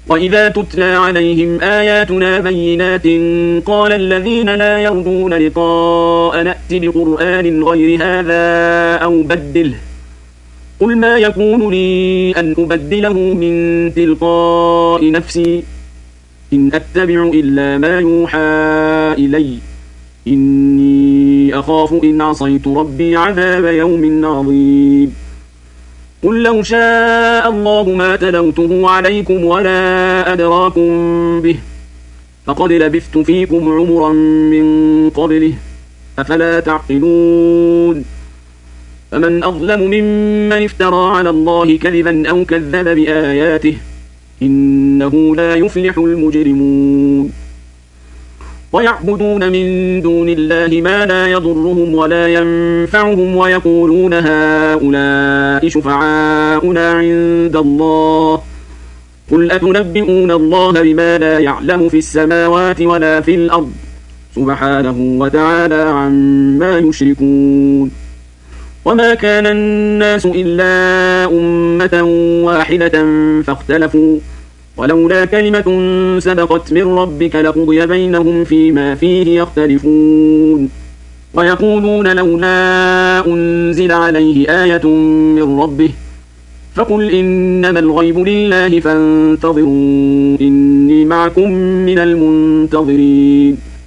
وإذا تتلى عليهم آياتنا بينات قال الذين لا يرجون لقاء نأت بقرآن غير هذا أو بدله قل ما يكون لي أن أبدله من تلقاء نفسي إن أتبع إلا ما يوحى إلي إني أخاف إن عصيت ربي عذاب يوم عظيم قل لو شاء الله ما تلوته عليكم ولا أدراكم به فقد لبثت فيكم عمرا من قبله أفلا تعقلون فمن أظلم ممن افترى على الله كذبا أو كذب بآياته إنه لا يفلح المجرمون ويعبدون من دون الله ما لا يضرهم ولا ينفعهم ويقولون هؤلاء شفعاؤنا عند الله قل أتنبئون الله بما لا يعلم في السماوات ولا في الأرض سبحانه وتعالى عما يشركون وما كان الناس إلا أمة واحدة فاختلفوا ولولا كلمة سبقت من ربك لقضي بينهم فيما فيه يختلفون ويقولون لولا أنزل عليه آية من ربه فقل إنما الغيب لله فانتظروا إني معكم من المنتظرين